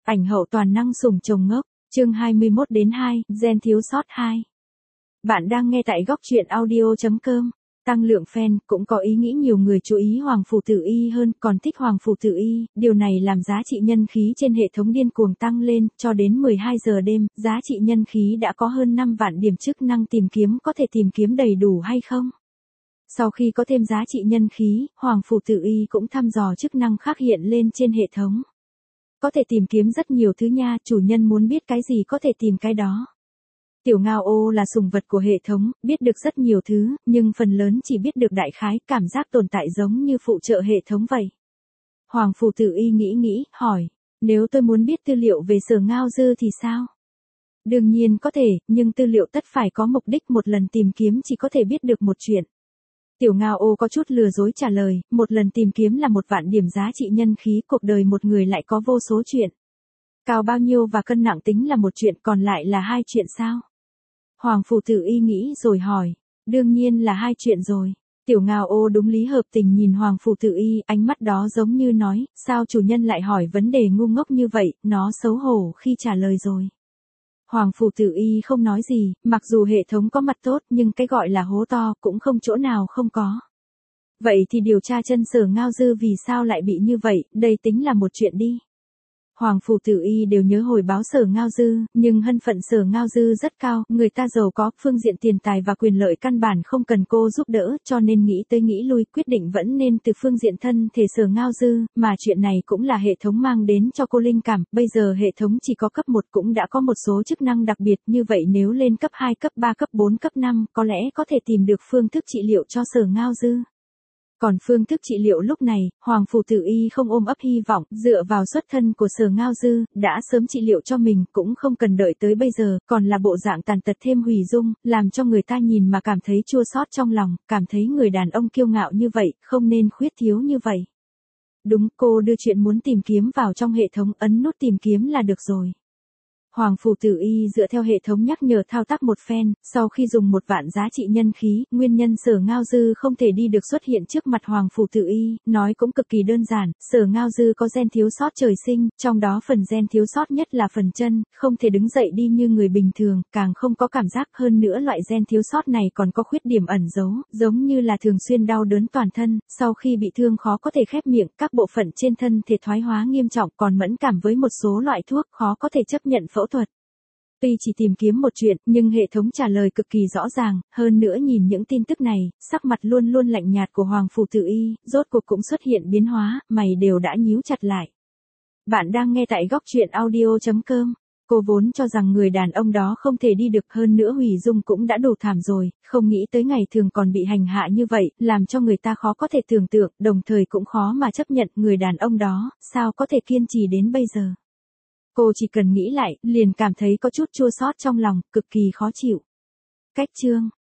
Ảnh hậu toàn năng sủng chồng ngốc, chương 21-2, gen thiếu sót 2. Bạn đang nghe tại góc truyện audio.com. Tăng lượng fan, cũng có ý nghĩ nhiều người chú ý Hoàng Phủ Tử Y hơn, còn thích Hoàng Phủ Tử Y, điều này làm giá trị nhân khí trên hệ thống điên cuồng tăng lên, cho đến 12 giờ đêm, giá trị nhân khí đã có hơn 5 vạn điểm. Chức năng tìm kiếm có thể tìm kiếm đầy đủ hay không? Sau khi có thêm giá trị nhân khí, Hoàng Phủ Tử Y cũng thăm dò chức năng khác hiện lên trên hệ thống. Có thể tìm kiếm rất nhiều thứ nha, chủ nhân muốn biết cái gì có thể tìm cái đó. Tiểu Ngao Ô là sủng vật của hệ thống, biết được rất nhiều thứ, nhưng phần lớn chỉ biết được đại khái, cảm giác tồn tại giống như phụ trợ hệ thống vậy. Hoàng Phủ Tử Y nghĩ, hỏi, nếu tôi muốn biết tư liệu về Sở Ngao Dư thì sao? Đương nhiên có thể, nhưng tư liệu tất phải có mục đích, một lần tìm kiếm chỉ có thể biết được một chuyện. Tiểu Ngao Ô có chút lừa dối trả lời, một lần tìm kiếm là 1 vạn điểm giá trị nhân khí, cuộc đời một người lại có vô số chuyện. Cao bao nhiêu và cân nặng tính là một chuyện, còn lại là 2 chuyện sao? Hoàng Phủ Tử Y nghĩ rồi hỏi, đương nhiên là 2 chuyện rồi. Tiểu Ngao Ô đúng lý hợp tình nhìn Hoàng Phủ Tử Y, ánh mắt đó giống như nói, sao chủ nhân lại hỏi vấn đề ngu ngốc như vậy, nó xấu hổ khi trả lời rồi. Hoàng Phủ Tử Y không nói gì, mặc dù hệ thống có mặt tốt nhưng cái gọi là hố to cũng không chỗ nào không có. Vậy thì điều tra chân Sở Ngao Dư vì sao lại bị như vậy, đây tính là một chuyện đi. Hoàng Phủ Tử Y đều nhớ hồi báo Sở Ngao Dư, nhưng thân phận Sở Ngao Dư rất cao, người ta giàu có, phương diện tiền tài và quyền lợi căn bản không cần cô giúp đỡ, cho nên nghĩ tới nghĩ lui, quyết định vẫn nên từ phương diện thân thể Sở Ngao Dư, mà chuyện này cũng là hệ thống mang đến cho cô linh cảm, bây giờ hệ thống chỉ có cấp 1 cũng đã có một số chức năng đặc biệt, như vậy nếu lên cấp 2, cấp 3, cấp 4, cấp 5, có lẽ có thể tìm được phương thức trị liệu cho Sở Ngao Dư. Còn phương thức trị liệu lúc này, Hoàng Phủ Tử Y không ôm ấp hy vọng, dựa vào xuất thân của Sở Ngao Dư, đã sớm trị liệu cho mình, cũng không cần đợi tới bây giờ, còn là bộ dạng tàn tật thêm hủy dung, làm cho người ta nhìn mà cảm thấy chua xót trong lòng, cảm thấy người đàn ông kiêu ngạo như vậy, không nên khuyết thiếu như vậy. Đúng, cô đưa chuyện muốn tìm kiếm vào trong hệ thống, ấn nút tìm kiếm là được rồi. Hoàng Phủ Tử Y dựa theo hệ thống nhắc nhở thao tác một phen, sau khi dùng 1 vạn giá trị nhân khí, nguyên nhân Sở Ngao Dư không thể đi được xuất hiện trước mặt Hoàng Phủ Tử Y, nói cũng cực kỳ đơn giản, Sở Ngao Dư có gen thiếu sót trời sinh, trong đó phần gen thiếu sót nhất là phần chân, không thể đứng dậy đi như người bình thường, càng không có cảm giác, hơn nữa loại gen thiếu sót này còn có khuyết điểm ẩn giấu, giống như là thường xuyên đau đớn toàn thân, sau khi bị thương khó có thể khép miệng, các bộ phận trên thân thể thoái hóa nghiêm trọng, còn mẫn cảm với một số loại thuốc, khó có thể chấp nhận phẫu thuật. Tuy chỉ tìm kiếm một chuyện, nhưng hệ thống trả lời cực kỳ rõ ràng, hơn nữa nhìn những tin tức này, sắc mặt luôn luôn lạnh nhạt của Hoàng Phủ Tử Y, rốt cuộc cũng xuất hiện biến hóa, mày đều đã nhíu chặt lại. Bạn đang nghe tại góc truyện audio.com. Cô vốn cho rằng người đàn ông đó không thể đi được, hơn nữa hủy dung cũng đã đủ thảm rồi, không nghĩ tới ngày thường còn bị hành hạ như vậy, làm cho người ta khó có thể tưởng tượng, đồng thời cũng khó mà chấp nhận người đàn ông đó, sao có thể kiên trì đến bây giờ. Cô chỉ cần nghĩ lại, liền cảm thấy có chút chua xót trong lòng, cực kỳ khó chịu. Cách chương